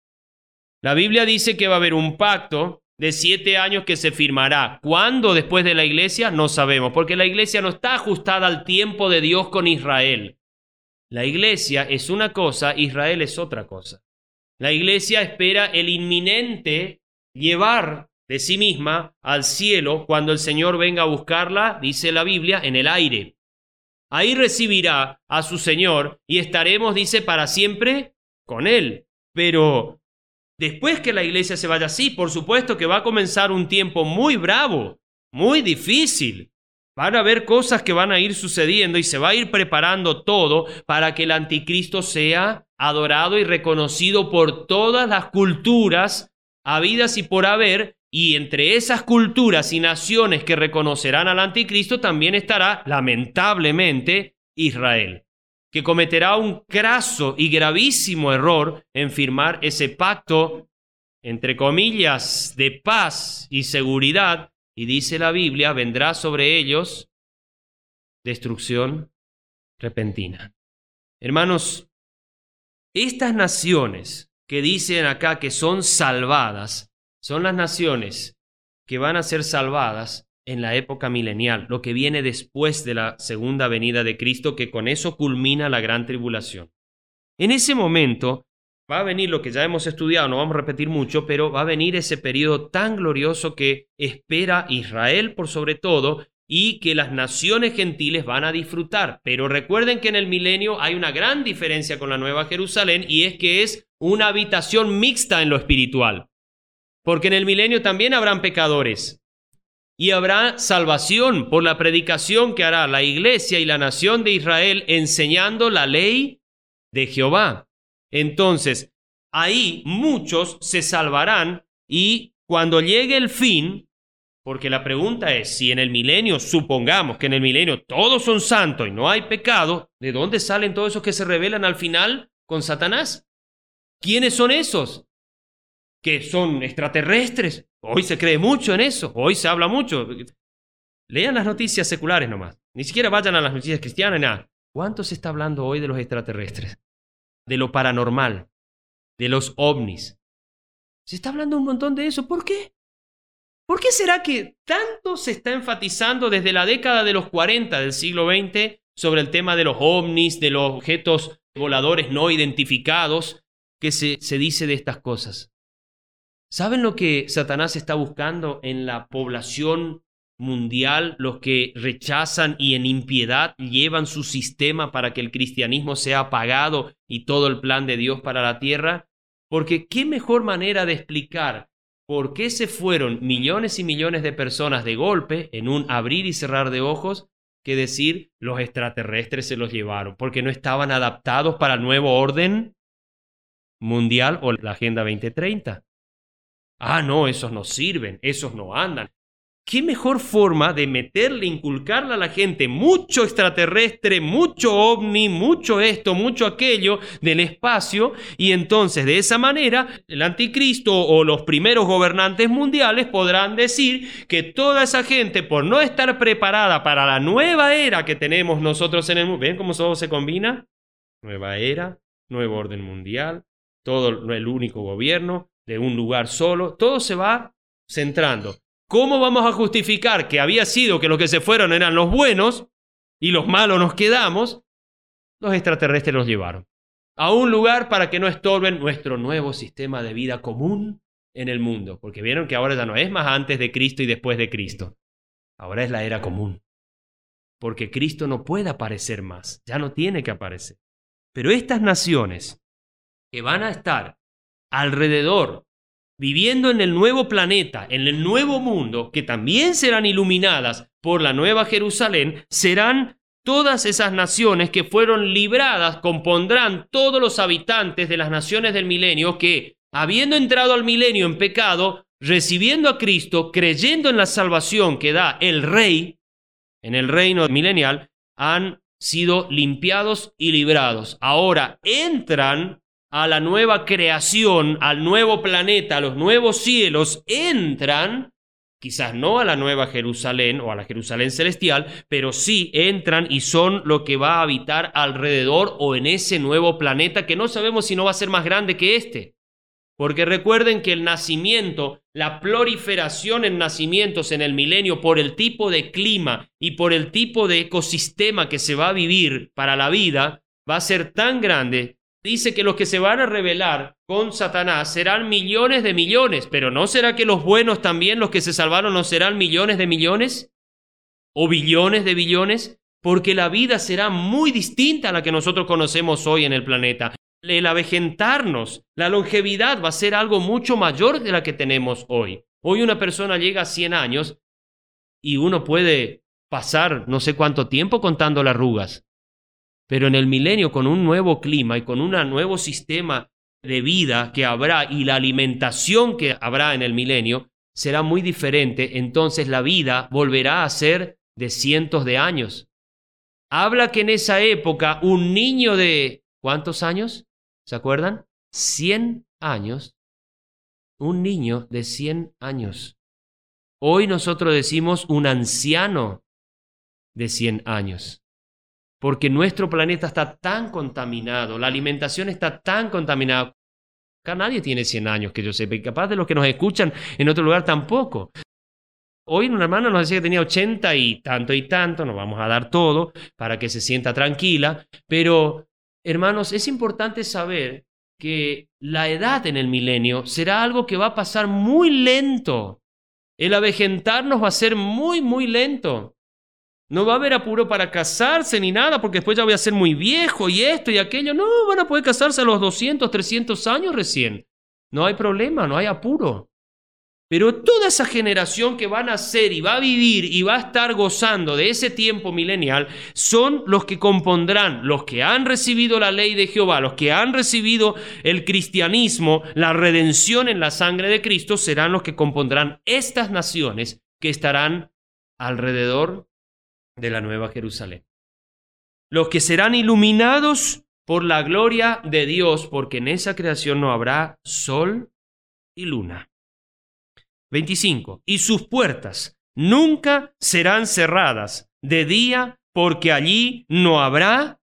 Speaker 2: La Biblia dice que va a haber un pacto de siete años que se firmará. ¿Cuándo después de la iglesia? No sabemos, porque la iglesia no está ajustada al tiempo de Dios con Israel. La iglesia es una cosa, Israel es otra cosa. La iglesia espera el inminente llevar de sí misma al cielo cuando el Señor venga a buscarla, dice la Biblia, en el aire. Ahí recibirá a su Señor y estaremos, dice, para siempre con Él. Pero después que la iglesia se vaya, sí, por supuesto que va a comenzar un tiempo muy bravo, muy difícil. Van a haber cosas que van a ir sucediendo y se va a ir preparando todo para que el anticristo sea adorado y reconocido por todas las culturas habidas y por haber, y entre esas culturas y naciones que reconocerán al anticristo también estará, lamentablemente, Israel, que cometerá un craso y gravísimo error en firmar ese pacto, entre comillas, de paz y seguridad, y dice la Biblia, vendrá sobre ellos destrucción repentina. Hermanos, estas naciones que dicen acá que son salvadas, son las naciones que van a ser salvadas en la época milenial, lo que viene después de la segunda venida de Cristo, que con eso culmina la gran tribulación. En ese momento va a venir lo que ya hemos estudiado, no vamos a repetir mucho, pero va a venir ese periodo tan glorioso que espera Israel por sobre todo y que las naciones gentiles van a disfrutar. Pero recuerden que en el milenio hay una gran diferencia con la Nueva Jerusalén y es que es una habitación mixta en lo espiritual. Porque en el milenio también habrán pecadores y habrá salvación por la predicación que hará la iglesia y la nación de Israel enseñando la ley de Jehová. Entonces, ahí muchos se salvarán y cuando llegue el fin, porque la pregunta es, si en el milenio, supongamos que en el milenio todos son santos y no hay pecado, ¿de dónde salen todos esos que se rebelan al final con Satanás? ¿Quiénes son esos? ¿Que son extraterrestres? Hoy se cree mucho en eso, hoy se habla mucho. Lean las noticias seculares nomás, ni siquiera vayan a las noticias cristianas, nada. ¿Cuánto se está hablando hoy de los extraterrestres? De lo paranormal, de los ovnis. Se está hablando un montón de eso. ¿Por qué? ¿Por qué será que tanto se está enfatizando desde la década de los cuarenta del siglo veinte sobre el tema de los ovnis, de los objetos voladores no identificados, que se, se dice de estas cosas? ¿Saben lo que Satanás está buscando en la población mundial? Los que rechazan y en impiedad llevan su sistema para que el cristianismo sea apagado y todo el plan de Dios para la tierra. Porque qué mejor manera de explicar por qué se fueron millones y millones de personas de golpe en un abrir y cerrar de ojos que decir los extraterrestres se los llevaron, porque no estaban adaptados para el nuevo orden mundial o la Agenda veinte treinta. Ah, no, esos no sirven, esos no andan. ¿Qué mejor forma de meterle, inculcarle a la gente mucho extraterrestre, mucho ovni, mucho esto, mucho aquello del espacio? Y entonces de esa manera el anticristo o los primeros gobernantes mundiales podrán decir que toda esa gente, por no estar preparada para la nueva era que tenemos nosotros en el mundo, ¿ven cómo todo se combina? Nueva era, nuevo orden mundial, todo el único gobierno de un lugar solo, todo se va centrando. ¿Cómo vamos a justificar que había sido que los que se fueron eran los buenos y los malos nos quedamos? Los extraterrestres los llevaron a un lugar para que no estorben nuestro nuevo sistema de vida común en el mundo. Porque vieron que ahora ya no es más antes de Cristo y después de Cristo. Ahora es la era común. Porque Cristo no puede aparecer más. Ya no tiene que aparecer. Pero estas naciones que van a estar alrededor, viviendo en el nuevo planeta, en el nuevo mundo, que también serán iluminadas por la nueva Jerusalén, serán todas esas naciones que fueron libradas, compondrán todos los habitantes de las naciones del milenio que, habiendo entrado al milenio en pecado, recibiendo a Cristo, creyendo en la salvación que da el Rey, en el reino milenial, han sido limpiados y librados. Ahora entran a la nueva creación, al nuevo planeta, a los nuevos cielos, entran, quizás no a la nueva Jerusalén o a la Jerusalén celestial, pero sí entran y son lo que va a habitar alrededor o en ese nuevo planeta que no sabemos si no va a ser más grande que este. Porque recuerden que el nacimiento, la proliferación en nacimientos en el milenio por el tipo de clima y por el tipo de ecosistema que se va a vivir para la vida, va a ser tan grande. Dice que los que se van a rebelar con Satanás serán millones de millones, pero ¿no será que los buenos también, los que se salvaron, no serán millones de millones? ¿O billones de billones? Porque la vida será muy distinta a la que nosotros conocemos hoy en el planeta. El avejentarnos, la longevidad va a ser algo mucho mayor de la que tenemos hoy. Hoy una persona llega a cien años y uno puede pasar no sé cuánto tiempo contando las arrugas. Pero en el milenio, con un nuevo clima y con un nuevo sistema de vida que habrá y la alimentación que habrá en el milenio será muy diferente. Entonces la vida volverá a ser de cientos de años. Habla que en esa época un niño de... ¿cuántos años? ¿Se acuerdan? cien años. Un niño de cien años. Hoy nosotros decimos un anciano de cien años. Porque nuestro planeta está tan contaminado, la alimentación está tan contaminada. Acá nadie tiene cien años, que yo sepa, y capaz de los que nos escuchan en otro lugar tampoco. Hoy una hermana nos decía que tenía ochenta y tanto y tanto, nos vamos a dar todo para que se sienta tranquila, pero hermanos, es importante saber que la edad en el milenio será algo que va a pasar muy lento. El avejentarnos va a ser muy, muy lento. No va a haber apuro para casarse ni nada, porque después ya voy a ser muy viejo y esto y aquello. No, van a poder casarse a los doscientos, trescientos años recién. No hay problema, no hay apuro. Pero toda esa generación que va a nacer y va a vivir y va a estar gozando de ese tiempo milenial son los que compondrán, los que han recibido la ley de Jehová, los que han recibido el cristianismo, la redención en la sangre de Cristo, serán los que compondrán estas naciones que estarán alrededor de la Nueva Jerusalén. Los que serán iluminados por la gloria de Dios, porque en esa creación no habrá sol y luna. veinticinco. Y sus puertas nunca serán cerradas de día, porque allí no habrá...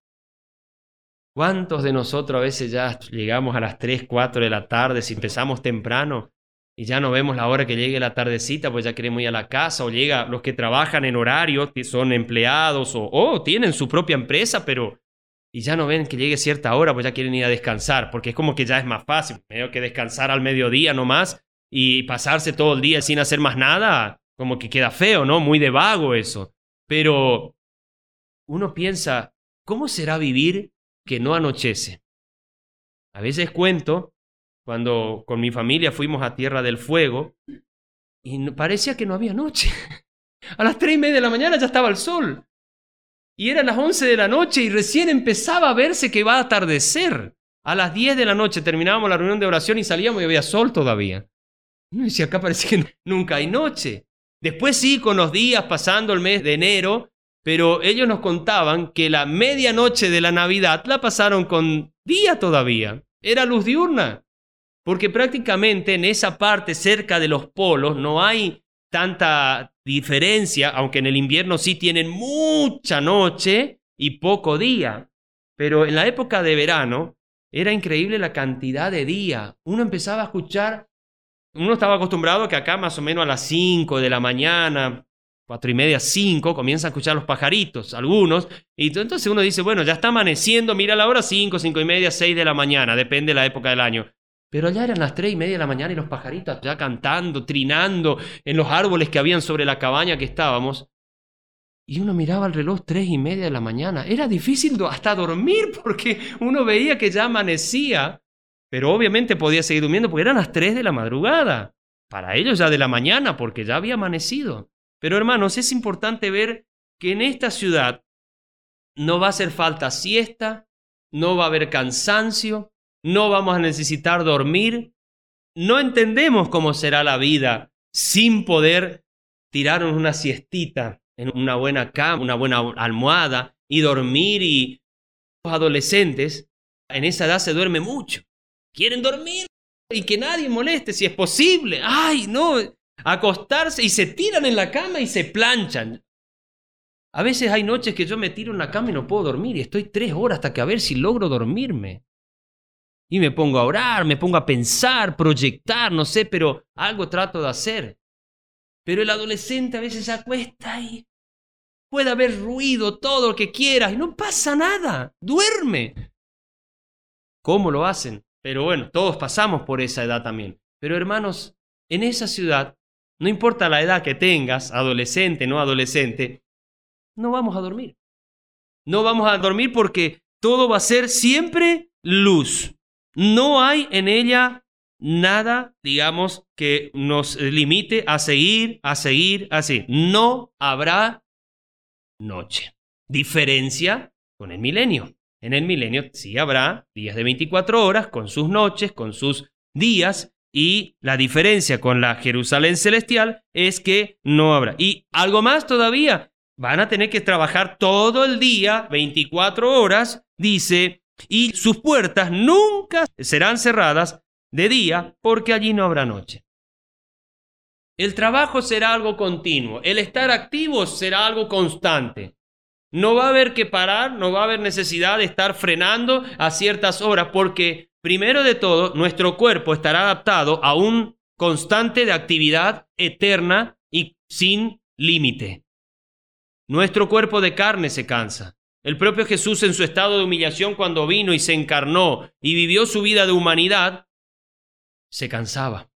Speaker 2: ¿Cuántos de nosotros a veces ya llegamos a las tres, cuatro de la tarde, si empezamos temprano, y ya no vemos la hora que llegue la tardecita, pues ya queremos ir a la casa, o llega los que trabajan en horario, que son empleados, o, o tienen su propia empresa, pero y ya no ven que llegue cierta hora, pues ya quieren ir a descansar, porque es como que ya es más fácil, medio que descansar al mediodía nomás, y pasarse todo el día sin hacer más nada, como que queda feo, ¿no? Muy de vago eso. Pero uno piensa, ¿cómo será vivir que no anochece? A veces cuento, cuando con mi familia fuimos a Tierra del Fuego, y parecía que no había noche. A las tres y media de la mañana ya estaba el sol. y eran las once de la noche y recién empezaba a verse que iba a atardecer. A las diez de la noche terminábamos la reunión de oración y salíamos y había sol todavía. Y decía, acá parece que nunca hay noche. Después sí, con los días pasando el mes de enero, pero ellos nos contaban que la medianoche de la Navidad la pasaron con día todavía. Era luz diurna, porque prácticamente en esa parte cerca de los polos no hay tanta diferencia, aunque en el invierno sí tienen mucha noche y poco día. Pero en la época de verano era increíble la cantidad de día. Uno empezaba a escuchar, uno estaba acostumbrado a que acá más o menos a las cinco de la mañana, cuatro y media, cinco, comienzan a escuchar los pajaritos, algunos, y entonces uno dice, bueno, ya está amaneciendo, mira la hora, cinco, cinco y media, seis de la mañana, depende de la época del año. Pero allá eran las tres y media de la mañana y los pajaritos ya cantando, trinando en los árboles que habían sobre la cabaña que estábamos. Y uno miraba el reloj tres y media de la mañana. Era difícil hasta dormir porque uno veía que ya amanecía, pero obviamente podía seguir durmiendo porque eran las tres de la madrugada. Para ellos ya de la mañana porque ya había amanecido. Pero hermanos, es importante ver que en esta ciudad no va a hacer falta siesta, no va a haber cansancio, no vamos a necesitar dormir. No entendemos cómo será la vida sin poder tirarnos una siestita en una buena cama, una buena almohada y dormir. Y los adolescentes en esa edad se duerme mucho. Quieren dormir y que nadie moleste si es posible. ¡Ay, no! Acostarse y se tiran en la cama y se planchan. A veces hay noches que yo me tiro en la cama y no puedo dormir y estoy tres horas hasta que a ver si logro dormirme. Y me pongo a orar, me pongo a pensar, proyectar, no sé, pero algo trato de hacer. Pero el adolescente a veces se acuesta y puede haber ruido, todo lo que quieras, y no pasa nada, duerme. ¿Cómo lo hacen? Pero bueno, todos pasamos por esa edad también. Pero hermanos, en esa ciudad, no importa la edad que tengas, adolescente, no adolescente, no vamos a dormir. No vamos a dormir porque todo va a ser siempre luz. No hay en ella nada, digamos, que nos limite a seguir, a seguir, así. No habrá noche. Diferencia con el milenio. En el milenio sí habrá días de veinticuatro horas, con sus noches, con sus días, y la diferencia con la Jerusalén celestial es que no habrá. Y algo más todavía, van a tener que trabajar todo el día, veinticuatro horas, dice, y sus puertas nunca serán cerradas de día, porque allí no habrá noche. El trabajo será algo continuo, el estar activos será algo constante. No va a haber que parar, no va a haber necesidad de estar frenando a ciertas horas, porque primero de todo, nuestro cuerpo estará adaptado a un constante de actividad eterna y sin límite. Nuestro cuerpo de carne se cansa. El propio Jesús, en su estado de humillación cuando vino y se encarnó y vivió su vida de humanidad, se cansaba.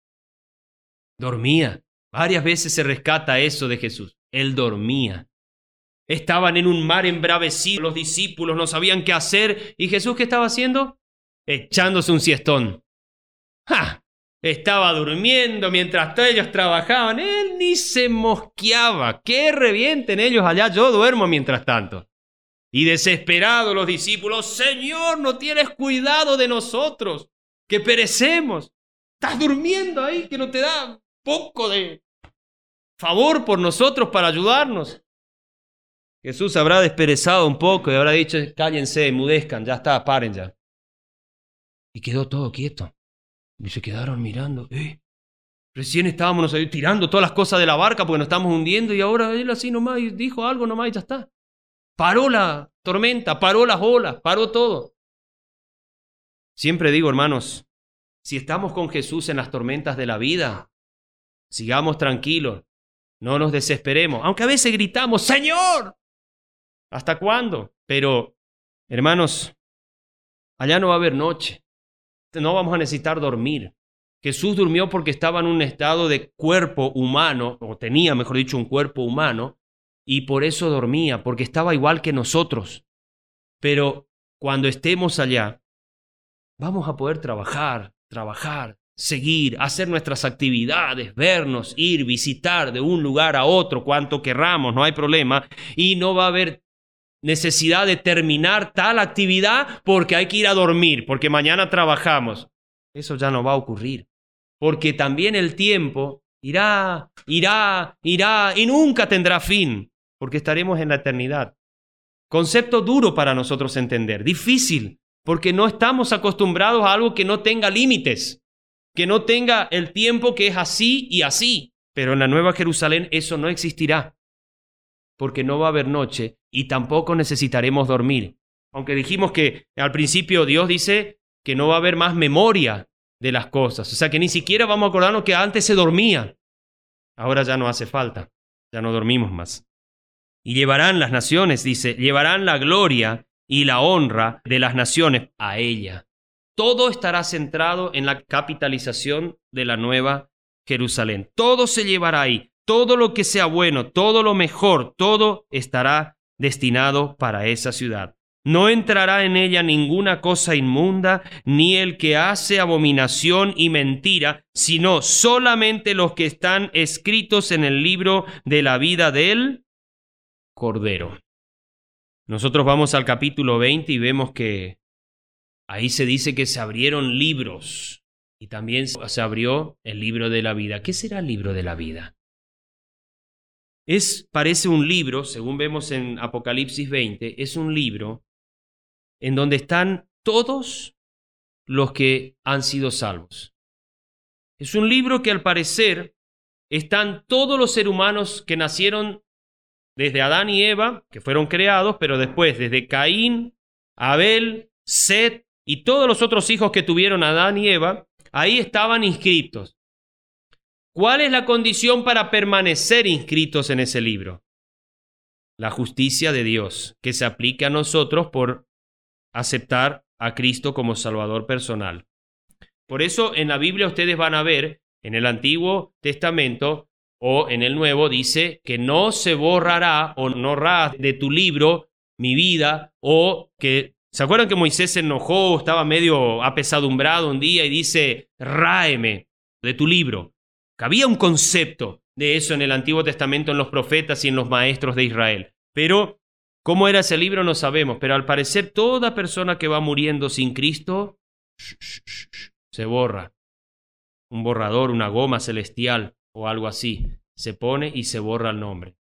Speaker 2: Dormía. Varias veces se rescata eso de Jesús. Él dormía. Estaban en un mar embravecido, los discípulos no sabían qué hacer. ¿Y Jesús qué estaba haciendo? Echándose un siestón. ¡Ja! Estaba durmiendo mientras ellos trabajaban. Él ni se mosqueaba. ¡Que revienten ellos allá! Yo duermo mientras tanto. Y desesperados los discípulos, Señor, no tienes cuidado de nosotros, que perecemos. Estás durmiendo ahí, que no te da poco de favor por nosotros para ayudarnos. Jesús habrá desperezado un poco y habrá dicho, cállense, mudezcan, ya está, paren ya. Y quedó todo quieto. Y se quedaron mirando. ¿Eh? Recién estábamos ahí tirando todas las cosas de la barca porque nos estamos hundiendo y ahora él así nomás dijo algo nomás y ya está. Paró la tormenta, paró las olas, paró todo. Siempre digo, hermanos, si estamos con Jesús en las tormentas de la vida, sigamos tranquilos, no nos desesperemos, aunque a veces gritamos, ¡Señor! ¿Hasta cuándo? Pero, hermanos, allá no va a haber noche, no vamos a necesitar dormir. Jesús durmió porque estaba en un estado de cuerpo humano, o tenía, mejor dicho, un cuerpo humano, y por eso dormía, porque estaba igual que nosotros. Pero cuando estemos allá, vamos a poder trabajar, trabajar, seguir, hacer nuestras actividades, vernos, ir, visitar de un lugar a otro cuanto querramos, no hay problema. Y no va a haber necesidad de terminar tal actividad porque hay que ir a dormir, porque mañana trabajamos. Eso ya no va a ocurrir, porque también el tiempo irá, irá, irá y nunca tendrá fin, porque estaremos en la eternidad. Concepto duro para nosotros entender, difícil, porque no estamos acostumbrados a algo que no tenga límites, que no tenga el tiempo que es así y así. Pero en la Nueva Jerusalén eso no existirá, porque no va a haber noche y tampoco necesitaremos dormir. Aunque dijimos que al principio Dios dice que no va a haber más memoria de las cosas. O sea que ni siquiera vamos a acordarnos que antes se dormía. Ahora ya no hace falta, ya no dormimos más. Y llevarán las naciones, dice, llevarán la gloria y la honra de las naciones a ella. Todo estará centrado en la capitalización de la Nueva Jerusalén. Todo se llevará ahí. Todo lo que sea bueno, todo lo mejor, todo estará destinado para esa ciudad. No entrará en ella ninguna cosa inmunda, ni el que hace abominación y mentira, sino solamente los que están escritos en el libro de la vida del Cordero. Nosotros vamos al capítulo veinte y vemos que ahí se dice que se abrieron libros y también se abrió el libro de la vida. ¿Qué será el libro de la vida? Es, parece un libro, según vemos en Apocalipsis veinte, es un libro en donde están todos los que han sido salvos. Es un libro que al parecer están todos los seres humanos que nacieron desde Adán y Eva, que fueron creados, pero después desde Caín, Abel, Set y todos los otros hijos que tuvieron Adán y Eva, ahí estaban inscritos. ¿Cuál es la condición para permanecer inscritos en ese libro? La justicia de Dios, que se aplica a nosotros por aceptar a Cristo como Salvador personal. Por eso en la Biblia ustedes van a ver, en el Antiguo Testamento o en el Nuevo, dice que no se borrará o no borrarás de tu libro mi vida, o que, ¿se acuerdan que Moisés se enojó, estaba medio apesadumbrado un día y dice, ráeme de tu libro? Que había un concepto de eso en el Antiguo Testamento, en los profetas y en los maestros de Israel. Pero cómo era ese libro no sabemos, pero al parecer toda persona que va muriendo sin Cristo se borra. Un borrador, una goma celestial o algo así, se pone y se borra el nombre.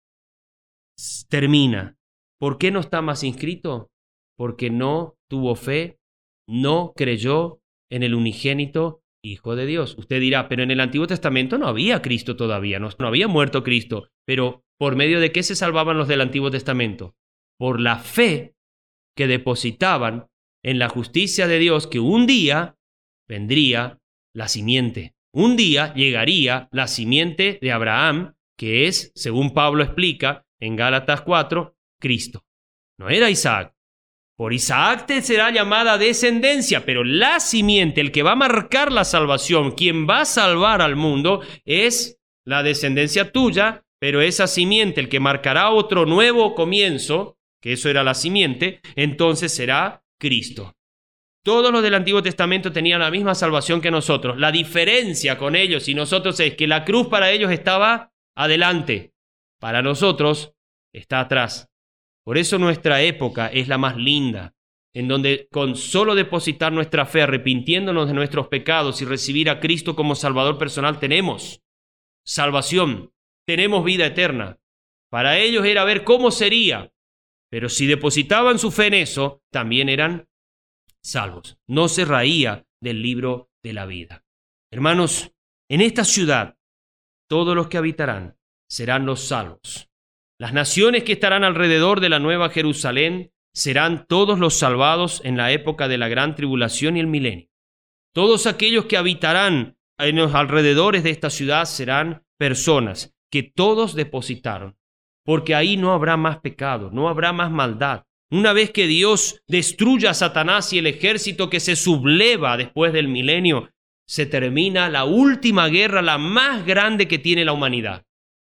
Speaker 2: Termina. ¿Por qué no está más inscrito? Porque no tuvo fe, no creyó en el unigénito Hijo de Dios. Usted dirá, pero en el Antiguo Testamento no había Cristo todavía, no, no había muerto Cristo. Pero ¿por medio de qué se salvaban los del Antiguo Testamento? Por la fe que depositaban en la justicia de Dios, que un día vendría la simiente. Un día llegaría la simiente de Abraham, que es, según Pablo explica en Gálatas cuatro, Cristo. No era Isaac. Por Isaac te será llamada descendencia, pero la simiente, el que va a marcar la salvación, quien va a salvar al mundo, es la descendencia tuya, pero esa simiente, el que marcará otro nuevo comienzo, que eso era la simiente, entonces será Cristo. Todos los del Antiguo Testamento tenían la misma salvación que nosotros. La diferencia con ellos y nosotros es que la cruz para ellos estaba adelante, para nosotros está atrás. Por eso nuestra época es la más linda, en donde con solo depositar nuestra fe, arrepintiéndonos de nuestros pecados y recibir a Cristo como Salvador personal, tenemos salvación, tenemos vida eterna. Para ellos era ver cómo sería, pero si depositaban su fe en eso, también eran salvos. No se raía del libro de la vida. Hermanos, en esta ciudad, todos los que habitarán serán los salvos. Las naciones que estarán alrededor de la Nueva Jerusalén serán todos los salvados en la época de la gran tribulación y el milenio. Todos aquellos que habitarán en los alrededores de esta ciudad serán personas que todos depositaron, porque ahí no habrá más pecado, no habrá más maldad. Una vez que Dios destruya a Satanás y el ejército que se subleva después del milenio, se termina la última guerra, la más grande que tiene la humanidad.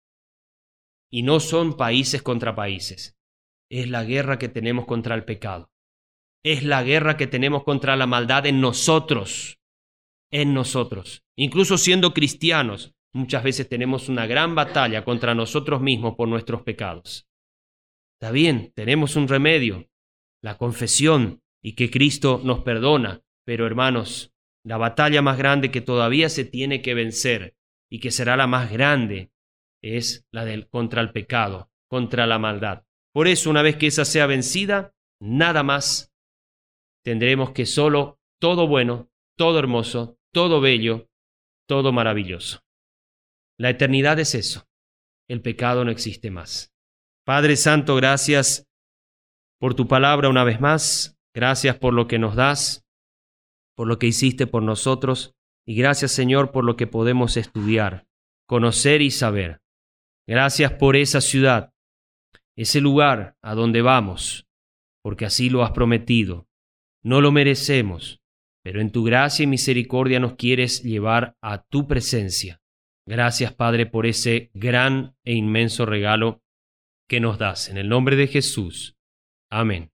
Speaker 2: Y no son países contra países. Es la guerra que tenemos contra el pecado. Es la guerra que tenemos contra la maldad en nosotros. En nosotros. Incluso siendo cristianos, muchas veces tenemos una gran batalla contra nosotros mismos por nuestros pecados. Está bien, tenemos un remedio, la confesión, y que Cristo nos perdona. Pero hermanos, la batalla más grande que todavía se tiene que vencer y que será la más grande es la del contra el pecado, contra la maldad. Por eso, una vez que esa sea vencida, nada más tendremos que solo todo bueno, todo hermoso, todo bello, todo maravilloso. La eternidad es eso. El pecado no existe más. Padre Santo, gracias por tu palabra una vez más. Gracias por lo que nos das, por lo que hiciste por nosotros. Y gracias, Señor, por lo que podemos estudiar, conocer y saber. Gracias por esa ciudad, ese lugar a donde vamos, porque así lo has prometido. No lo merecemos, pero en tu gracia y misericordia nos quieres llevar a tu presencia. Gracias, Padre, por ese gran e inmenso regalo que nos das. En el nombre de Jesús. Amén.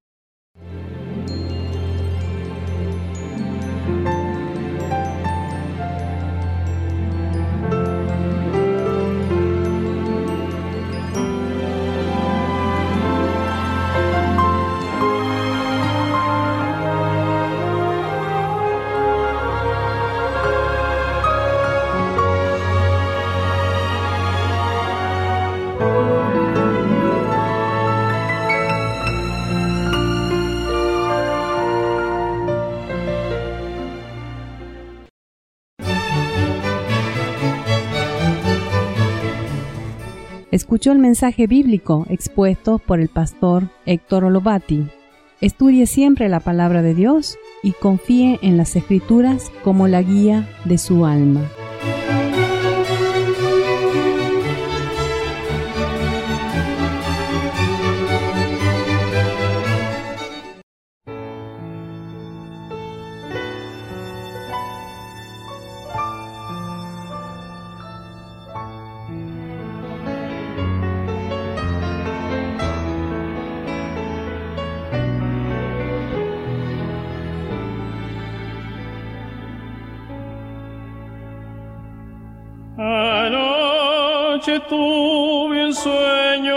Speaker 1: Escuchó el mensaje bíblico expuesto por el pastor Héctor Olovati. Estudie siempre la palabra de Dios y confíe en las Escrituras como la guía de su alma.
Speaker 3: Anoche tuve un sueño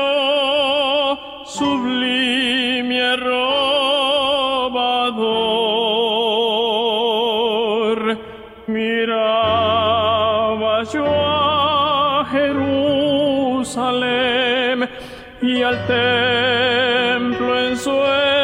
Speaker 3: sublime arrobador. Miraba yo a Jerusalén y al templo en su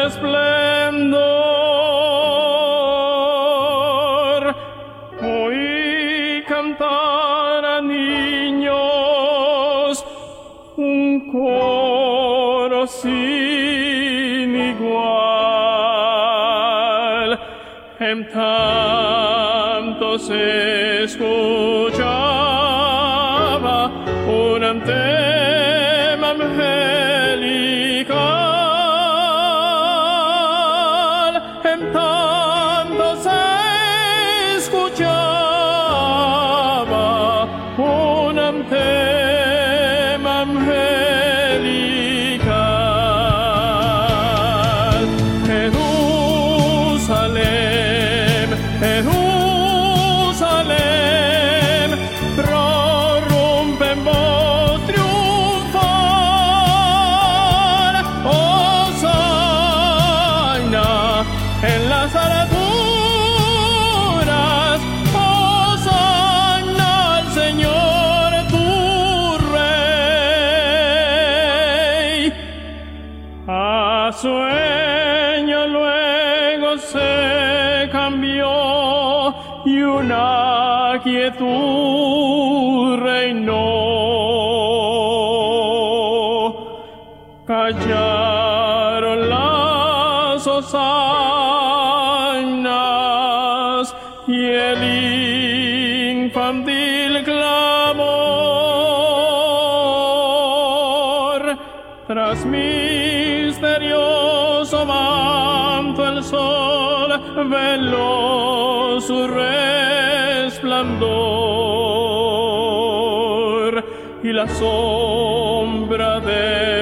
Speaker 3: esplendor. Oí cantar a niños un coro sin igual. En tanto se escuchaba un tema angelical. En tanto se escuchaba un tema angelical. Jerusalén, Jerusalén, prorrumpe en voz triunfal. Hosanna en las alturas, hosanna al Señor tu Rey. A sueño luego se cambió y una quietud reinó. Callaron las hosannas y el infantil clamor. Tras misterioso manto el sol veló su resplandor y la sombra de